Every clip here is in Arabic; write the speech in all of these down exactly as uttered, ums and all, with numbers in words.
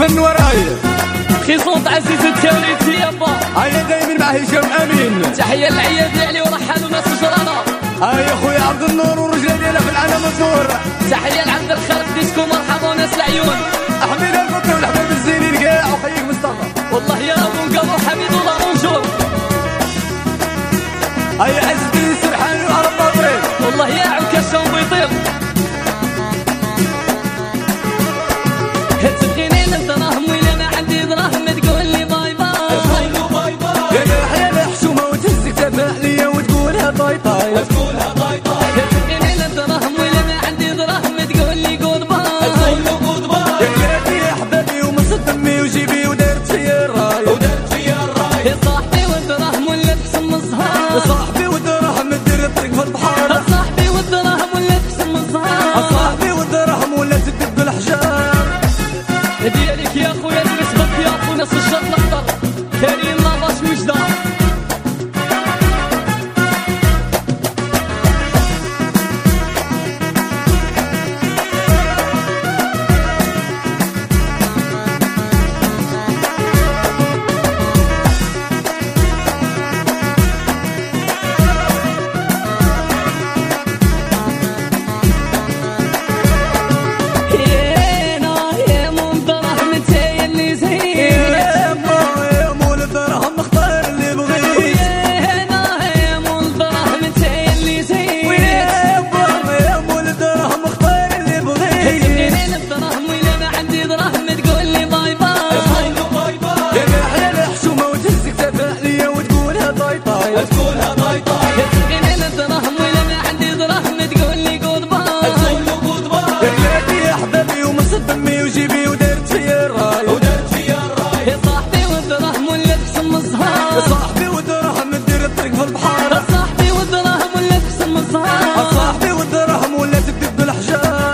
من وراي خيصوط عزيز التوليد يابا. هيا دايما مع هشام امين. تحيه للعيال ديالي ورحالوا ناس الجرانه. هيا خويا عبد النور والرجال ديالنا في العالم الدور. تحيه لعبد الخالق ديسكو مرحبا وناس العيون. حميد الفطر والحباب الزينين كاع وخيك مصطفى. والله يا ابو قابو حميد والله بونجور. هيا عز الدين السرحاني وعرب طريق. والله يا عكاشه وبيطير. تبغيني دراهم ولا ما عندي دراهم تقول لي باي باي. باي باي يا يحيى الحشومه وتهزك تبع ليا وتقولها باي باي. وتقولها باي باي. تبغيني دراهم ولا ما عندي دراهم تقول لي جود باي. تقول له جود باي. يا كراتي يا حبابي ومصد دمي وجيبي ودرت فيا الراي. ودرت فيا الراي. يا صاحبي والدراهم ولا تقسم الزهار. يا صاحبي والدراهم دير الطريق في البحر. يا صاحبي والدراهم ولا تقسم الزهار. يا صاحبي والدراهم ولا تدب الحجار. ديالك يا خويا نسبك يا خو ناس الشط الاخضر كريم ما باش وجده. وتقولها باي باي. تبغيني الدراهم ولا ما عندي دراهم تقول لي جود باي. تقول له جود باي. يا كراتي يا حبابي ومصد دمي وجيبي ودرت فيا الراي. ودرت فيا الراي. يا صاحبي والدراهم ولا تقسم الزهار. يا صاحبي والدراهم دير الطريق في البحر. يا صاحبي والدراهم ولا تقسم الزهار. يا صاحبي والدراهم ولا تكذب بالحجار.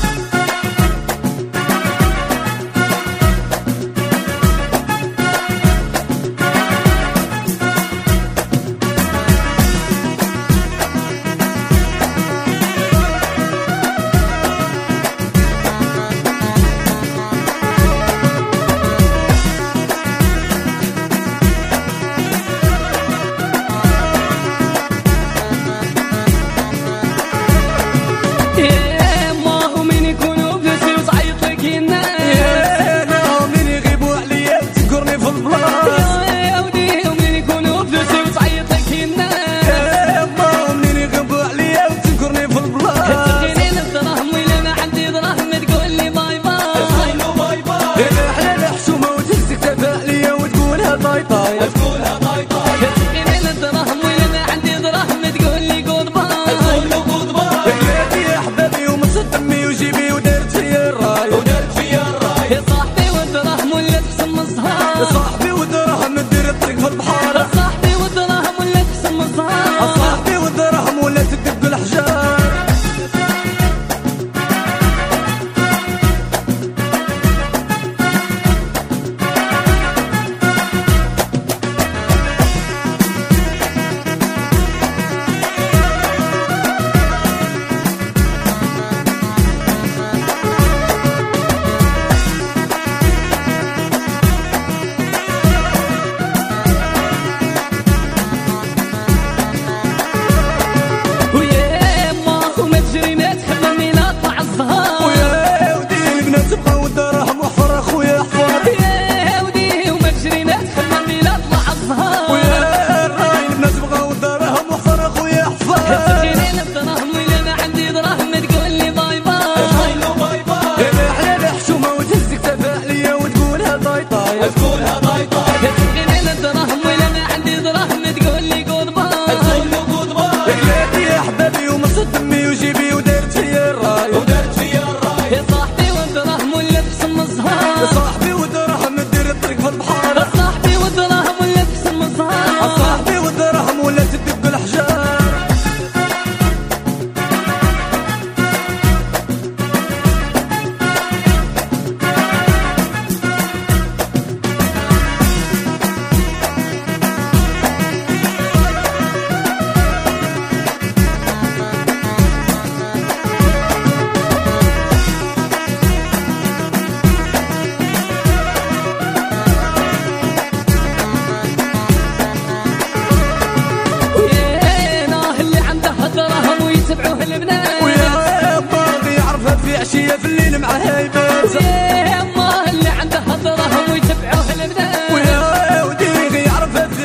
باي باي. تقولها باي باي. تبغيني الدراهم ولا ما عندي دراهم تقول لي جود باي. تقول له جود باي. يا كراتي يا حبابي ومصد دمي وجيبي ودرت فيا الراي. ودرت فيا الراي. يا صاحبي والدراهم ولا تقسم الزهار. يا صاحبي والدراهم دير الطريق في البحر. يا صاحبي والدراهم ولا تقسم الزهار. يا صاحبي والدراهم ولا تدب الحجار.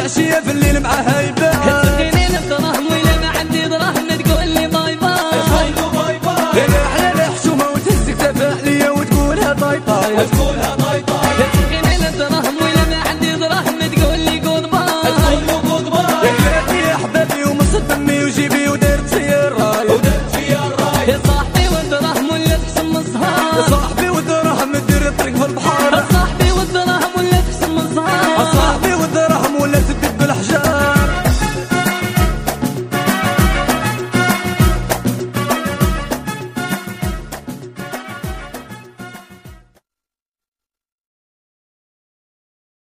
العشية في الليل معاها